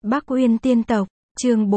Bắc Uyên Tiên Tộc, chương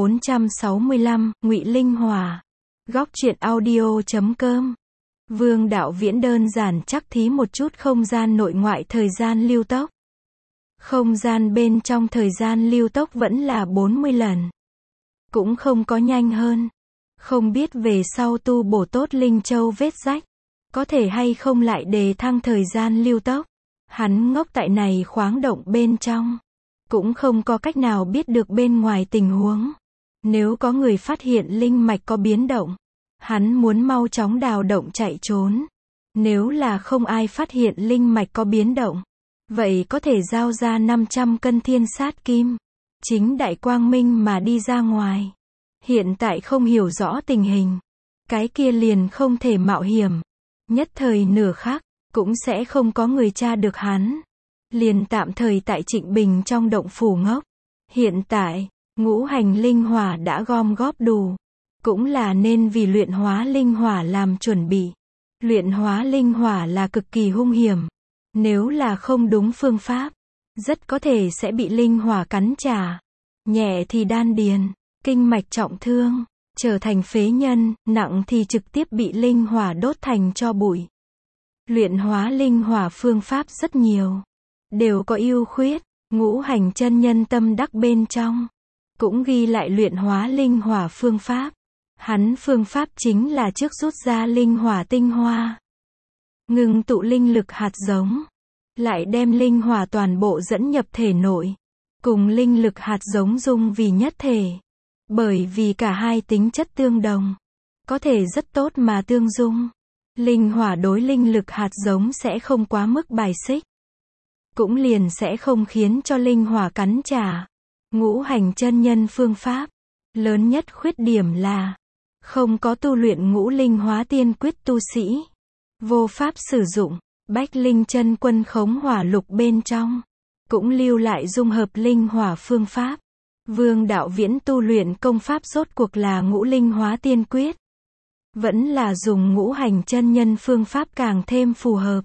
465, Ngụy Linh Hỏa. Góc truyện audio.com. Vương Đạo Viễn đơn giản chắc thí một chút không gian nội ngoại thời gian lưu tốc. Không gian bên trong thời gian lưu tốc vẫn là 40 lần. Cũng không có nhanh hơn. Không biết về sau tu bổ tốt Linh Châu vết rách, có thể hay không lại đề thăng thời gian lưu tốc. Hắn ngốc tại này khoáng động bên trong, cũng không có cách nào biết được bên ngoài tình huống. Nếu có người phát hiện linh mạch có biến động, hắn muốn mau chóng đào động chạy trốn. Nếu là không ai phát hiện linh mạch có biến động, vậy có thể giao ra 500 cân thiên sát kim, chính đại quang minh mà đi ra ngoài. Hiện tại không hiểu rõ tình hình, cái kia liền không thể mạo hiểm. Nhất thời nửa khắc, cũng sẽ không có người tra được hắn. Liền tạm thời tại Trịnh Bình trong động phủ ngốc. Hiện tại, ngũ hành linh hỏa đã gom góp đủ, cũng là nên vì luyện hóa linh hỏa làm chuẩn bị. Luyện hóa linh hỏa là cực kỳ hung hiểm. Nếu là không đúng phương pháp, rất có thể sẽ bị linh hỏa cắn trả. Nhẹ thì đan điền, kinh mạch trọng thương, trở thành phế nhân, nặng thì trực tiếp bị linh hỏa đốt thành tro bụi. Luyện hóa linh hỏa phương pháp rất nhiều, đều có ưu khuyết. Ngũ hành chân nhân tâm đắc bên trong cũng ghi lại luyện hóa linh hỏa phương pháp. Hắn phương pháp chính là trước rút ra linh hỏa tinh hoa, ngừng tụ linh lực hạt giống, lại đem linh hỏa toàn bộ dẫn nhập thể nội, cùng linh lực hạt giống dung vì nhất thể. Bởi vì cả hai tính chất tương đồng, có thể rất tốt mà tương dung. Linh hỏa đối linh lực hạt giống sẽ không quá mức bài xích, cũng liền sẽ không khiến cho linh hỏa cắn trả. Ngũ hành chân nhân phương pháp, lớn nhất khuyết điểm là không có tu luyện ngũ linh hóa tiên quyết tu sĩ, vô pháp sử dụng. Bách Linh chân quân khống hỏa lục bên trong, cũng lưu lại dung hợp linh hỏa phương pháp. Vương Đạo Viễn tu luyện công pháp rốt cuộc là ngũ linh hóa tiên quyết, vẫn là dùng ngũ hành chân nhân phương pháp càng thêm phù hợp.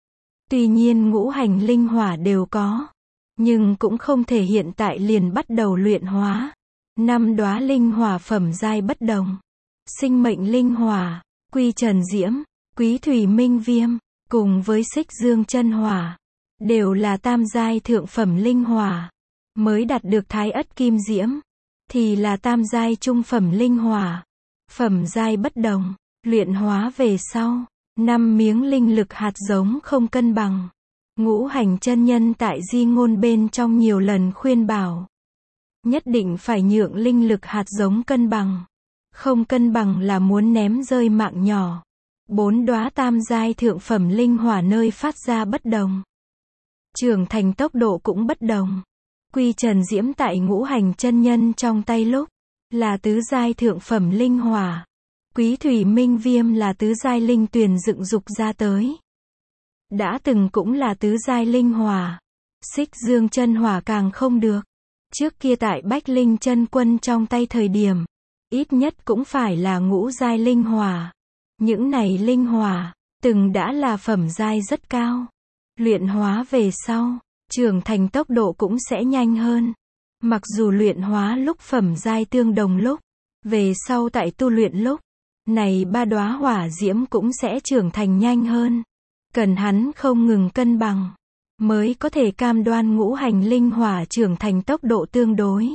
Tuy nhiên ngũ hành linh hỏa đều có, nhưng cũng không thể hiện tại liền bắt đầu luyện hóa. 5 đóa linh hỏa phẩm giai bất đồng. Sinh mệnh linh hỏa, Quy Trần Diễm, Quý Thủy Minh Viêm, cùng với Xích Dương Chân Hỏa, đều là tam giai thượng phẩm linh hỏa. Mới đạt được Thái Ất Kim Diễm, thì là tam giai trung phẩm linh hỏa. Phẩm giai bất đồng, luyện hóa về sau, 5 miếng linh lực hạt giống không cân bằng. Ngũ hành chân nhân tại di ngôn bên trong nhiều lần khuyên bảo, nhất định phải nhượng linh lực hạt giống cân bằng. Không cân bằng là muốn ném rơi mạng nhỏ. 4 đóa tam giai thượng phẩm linh hỏa nơi phát ra bất đồng, trưởng thành tốc độ cũng bất đồng. Quy Trần Diễm tại ngũ hành chân nhân trong tay lúc là tứ giai thượng phẩm linh hỏa. Quý Thủy Minh Viêm là tứ giai linh tuyền dựng dục ra tới, đã từng cũng là tứ giai linh hỏa. Xích Dương Chân Hỏa càng không được. Trước kia tại Bách Linh chân quân trong tay thời điểm, ít nhất cũng phải là ngũ giai linh hỏa. Những này linh hỏa từng đã là phẩm giai rất cao. Luyện hóa về sau, trưởng thành tốc độ cũng sẽ nhanh hơn. Mặc dù luyện hóa lúc phẩm giai tương đồng lúc, về sau tại tu luyện lúc, này 3 đóa hỏa diễm cũng sẽ trưởng thành nhanh hơn. Cần hắn không ngừng cân bằng, mới có thể cam đoan ngũ hành linh hỏa trưởng thành tốc độ tương đối.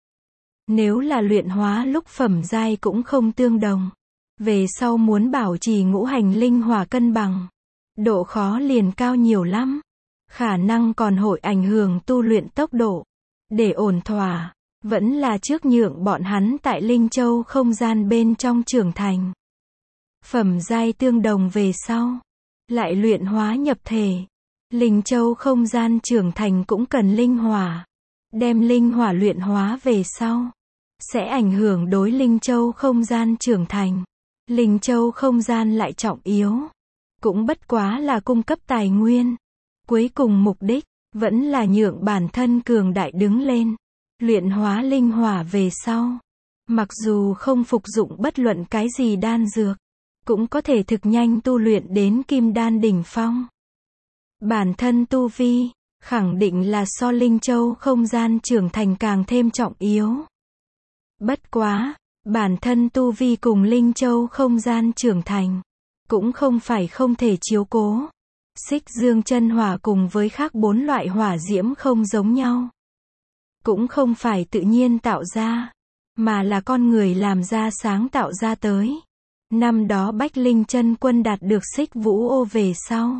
Nếu là luyện hóa lúc phẩm giai cũng không tương đồng, về sau muốn bảo trì ngũ hành linh hỏa cân bằng, độ khó liền cao nhiều lắm. Khả năng còn hội ảnh hưởng tu luyện tốc độ. Để ổn thỏa, vẫn là trước nhượng bọn hắn tại Linh Châu không gian bên trong trưởng thành. Phẩm giai tương đồng về sau, lại luyện hóa nhập thể. Linh Châu không gian trưởng thành cũng cần linh hỏa. Đem linh hỏa luyện hóa về sau, sẽ ảnh hưởng đối Linh Châu không gian trưởng thành. Linh Châu không gian lại trọng yếu, cũng bất quá là cung cấp tài nguyên. Cuối cùng mục đích, vẫn là nhượng bản thân cường đại đứng lên. Luyện hóa linh hỏa về sau, mặc dù không phục dụng bất luận cái gì đan dược, cũng có thể thực nhanh tu luyện đến kim đan đỉnh phong. Bản thân tu vi, khẳng định là so Linh Châu không gian trưởng thành càng thêm trọng yếu. Bất quá, bản thân tu vi cùng Linh Châu không gian trưởng thành, cũng không phải không thể chiếu cố. Xích dương chân hỏa cùng với khác 4 loại hỏa diễm không giống nhau. Cũng không phải tự nhiên tạo ra, mà là con người làm ra sáng tạo ra tới. Năm đó Bách Linh Chân Quân đạt được Xích Vũ Ô về sau,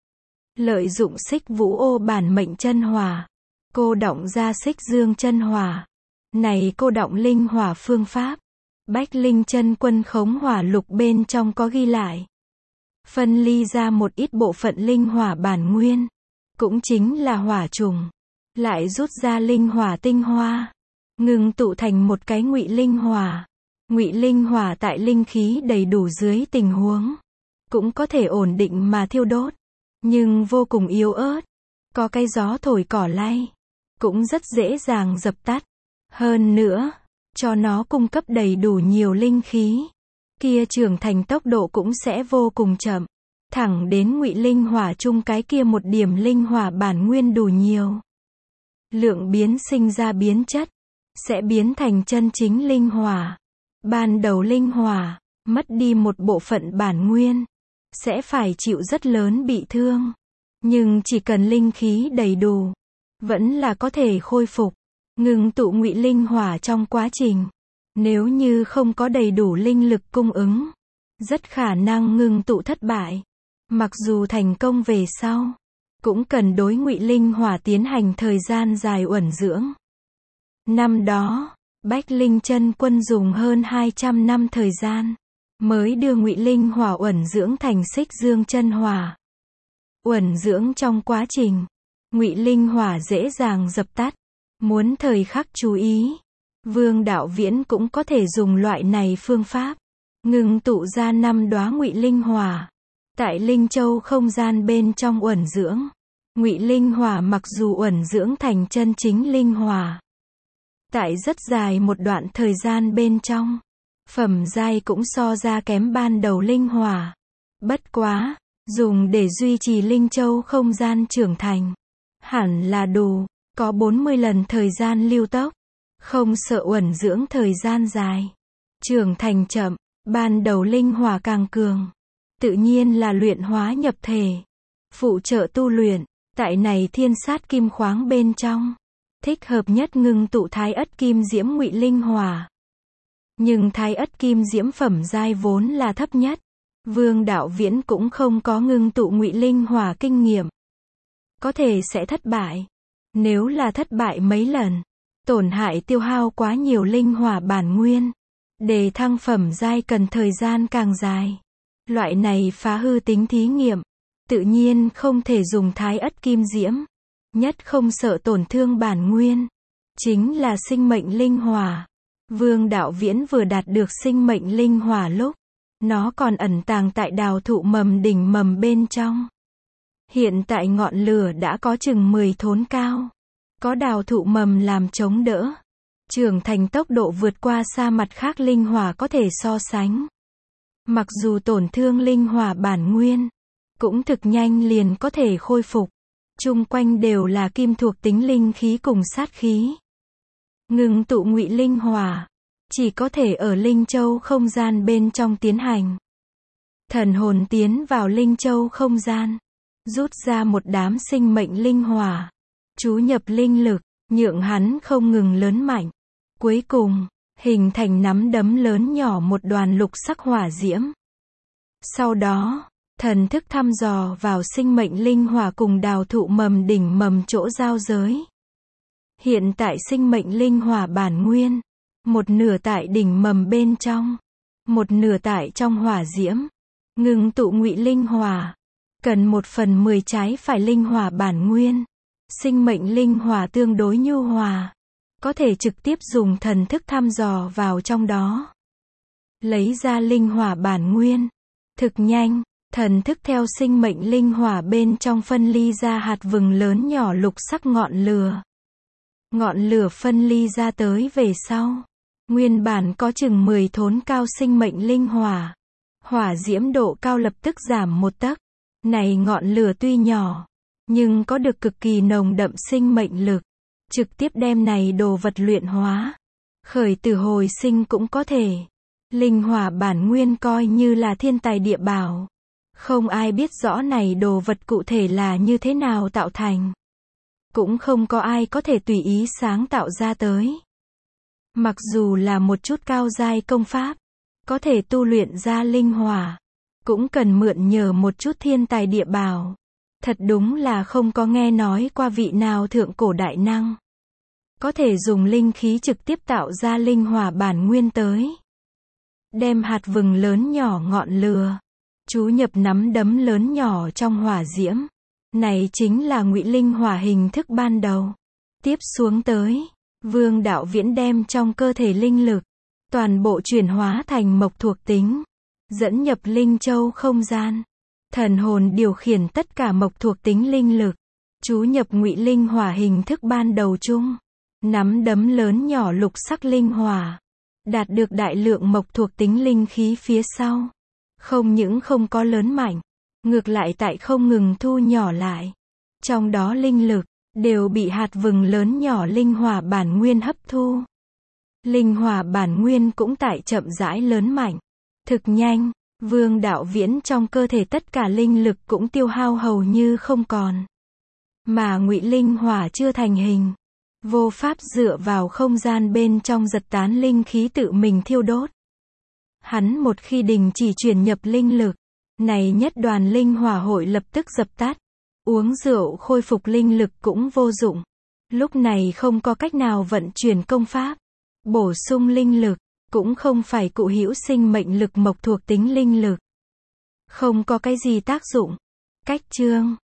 lợi dụng Xích Vũ Ô bản mệnh chân hỏa, cô đọng ra Xích Dương chân hỏa. Này cô đọng linh hỏa phương pháp, Bách Linh Chân Quân khống hỏa lục bên trong có ghi lại. Phân ly ra một ít bộ phận linh hỏa bản nguyên, cũng chính là hỏa trùng, lại rút ra linh hỏa tinh hoa, ngừng tụ thành một cái ngụy linh hỏa. Ngụy linh hỏa tại linh khí đầy đủ dưới tình huống, cũng có thể ổn định mà thiêu đốt, nhưng vô cùng yếu ớt. Có cái gió thổi cỏ lay, cũng rất dễ dàng dập tắt. Hơn nữa, cho nó cung cấp đầy đủ nhiều linh khí, kia trưởng thành tốc độ cũng sẽ vô cùng chậm. Thẳng đến ngụy linh hỏa chung cái kia một điểm linh hỏa bản nguyên đủ nhiều, lượng biến sinh ra biến chất, sẽ biến thành chân chính linh hỏa. Ban đầu linh hỏa, mất đi một bộ phận bản nguyên, sẽ phải chịu rất lớn bị thương. Nhưng chỉ cần linh khí đầy đủ, vẫn là có thể khôi phục. Ngừng tụ ngụy linh hỏa trong quá trình, nếu như không có đầy đủ linh lực cung ứng, rất khả năng ngừng tụ thất bại. Mặc dù thành công về sau, cũng cần đối ngụy linh hỏa tiến hành thời gian dài uẩn dưỡng. Năm đó, Bách Linh Chân Quân dùng hơn 200 năm thời gian, mới đưa ngụy linh hỏa uẩn dưỡng thành Xích Dương chân hỏa. Uẩn dưỡng trong quá trình, ngụy linh hỏa dễ dàng dập tắt. Muốn thời khắc chú ý, Vương Đạo Viễn cũng có thể dùng loại này phương pháp, ngừng tụ ra 5 đóa ngụy linh hỏa, tại Linh Châu không gian bên trong uẩn dưỡng. Ngụy linh hỏa mặc dù uẩn dưỡng thành chân chính linh hỏa, tại rất dài một đoạn thời gian bên trong, phẩm giai cũng so ra kém ban đầu linh hỏa. Bất quá, dùng để duy trì Linh Châu không gian trưởng thành, hẳn là đủ, có 40 lần thời gian lưu tốc, không sợ uẩn dưỡng thời gian dài. Trưởng thành chậm, ban đầu linh hỏa càng cường, tự nhiên là luyện hóa nhập thể, phụ trợ tu luyện, tại này thiên sát kim khoáng bên trong, thích hợp nhất ngưng tụ thái ất kim diễm ngụy linh hỏa. Nhưng thái ất kim diễm phẩm giai vốn là thấp nhất, Vương Đạo Viễn cũng không có ngưng tụ ngụy linh hỏa kinh nghiệm, có thể sẽ thất bại. Nếu là thất bại mấy lần, tổn hại tiêu hao quá nhiều linh hỏa bản nguyên, đề thăng phẩm giai cần thời gian càng dài. Loại này phá hư tính thí nghiệm, tự nhiên không thể dùng thái ất kim diễm. Nhất không sợ tổn thương bản nguyên, chính là sinh mệnh linh hỏa. Vương Đạo Viễn vừa đạt được sinh mệnh linh hỏa lúc, nó còn ẩn tàng tại đào thụ mầm đỉnh mầm bên trong. Hiện tại ngọn lửa đã có chừng 10 thốn cao, có đào thụ mầm làm chống đỡ, trưởng thành tốc độ vượt qua xa mặt khác linh hỏa có thể so sánh. Mặc dù tổn thương linh hỏa bản nguyên, cũng thực nhanh liền có thể khôi phục. Chung quanh đều là kim thuộc tính linh khí cùng sát khí. Ngừng tụ ngụy linh hỏa, chỉ có thể ở Linh Châu không gian bên trong tiến hành. Thần hồn tiến vào Linh Châu không gian, rút ra một đám sinh mệnh linh hỏa, chú nhập linh lực, nhượng hắn không ngừng lớn mạnh. Cuối cùng, hình thành nắm đấm lớn nhỏ một đoàn lục sắc hỏa diễm. Sau đó, thần thức thăm dò vào sinh mệnh linh hỏa cùng đào thụ mầm đỉnh mầm chỗ giao giới. Hiện tại sinh mệnh linh hỏa bản nguyên, một nửa tại đỉnh mầm bên trong, một nửa tại trong hỏa diễm. Ngừng tụ ngụy linh hỏa, cần 1/10 trái phải linh hỏa bản nguyên. Sinh mệnh linh hỏa tương đối nhu hòa, có thể trực tiếp dùng thần thức thăm dò vào trong đó, lấy ra linh hỏa bản nguyên. Thực nhanh, thần thức theo sinh mệnh linh hỏa bên trong phân ly ra hạt vừng lớn nhỏ lục sắc ngọn lửa. Ngọn lửa phân ly ra tới về sau, nguyên bản có chừng 10 thốn cao sinh mệnh linh hỏa, hỏa diễm độ cao lập tức giảm 1 tấc. Này ngọn lửa tuy nhỏ, nhưng có được cực kỳ nồng đậm sinh mệnh lực. Trực tiếp đem này đồ vật luyện hóa. Khởi tử hồi sinh cũng có thể. Linh hỏa bản nguyên coi như là thiên tài địa bảo. Không ai biết rõ này đồ vật cụ thể là như thế nào tạo thành. Cũng không có ai có thể tùy ý sáng tạo ra tới. Mặc dù là một chút cao giai công pháp, có thể tu luyện ra linh hỏa, cũng cần mượn nhờ một chút thiên tài địa bảo. Thật đúng là không có nghe nói qua vị nào thượng cổ đại năng có thể dùng linh khí trực tiếp tạo ra linh hỏa bản nguyên tới. Đem hạt vừng lớn nhỏ ngọn lửa, chú nhập nắm đấm lớn nhỏ trong hỏa diễm. Này chính là ngụy linh hỏa hình thức ban đầu. Tiếp xuống tới, Vương Đạo Viễn đem trong cơ thể linh lực, toàn bộ chuyển hóa thành mộc thuộc tính. Dẫn nhập linh châu không gian. Thần hồn điều khiển tất cả mộc thuộc tính linh lực. Chú nhập ngụy linh hỏa hình thức ban đầu chung. Nắm đấm lớn nhỏ lục sắc linh hỏa. Đạt được đại lượng mộc thuộc tính linh khí phía sau. Không những không có lớn mạnh, ngược lại tại không ngừng thu nhỏ lại. Trong đó linh lực, đều bị hạt vừng lớn nhỏ linh hỏa bản nguyên hấp thu. Linh hỏa bản nguyên cũng tại chậm rãi lớn mạnh. Thực nhanh, Vương Đạo Viễn trong cơ thể tất cả linh lực cũng tiêu hao hầu như không còn. Mà ngụy linh hỏa chưa thành hình. Vô pháp dựa vào không gian bên trong giật tán linh khí tự mình thiêu đốt. Hắn một khi đình chỉ chuyển nhập linh lực, này nhất đoàn linh hỏa hội lập tức dập tắt. Uống rượu khôi phục linh lực cũng vô dụng. Lúc này không có cách nào vận chuyển công pháp, bổ sung linh lực, cũng không phải cụ hữu sinh mệnh lực mộc thuộc tính linh lực. Không có cái gì tác dụng. Cách chương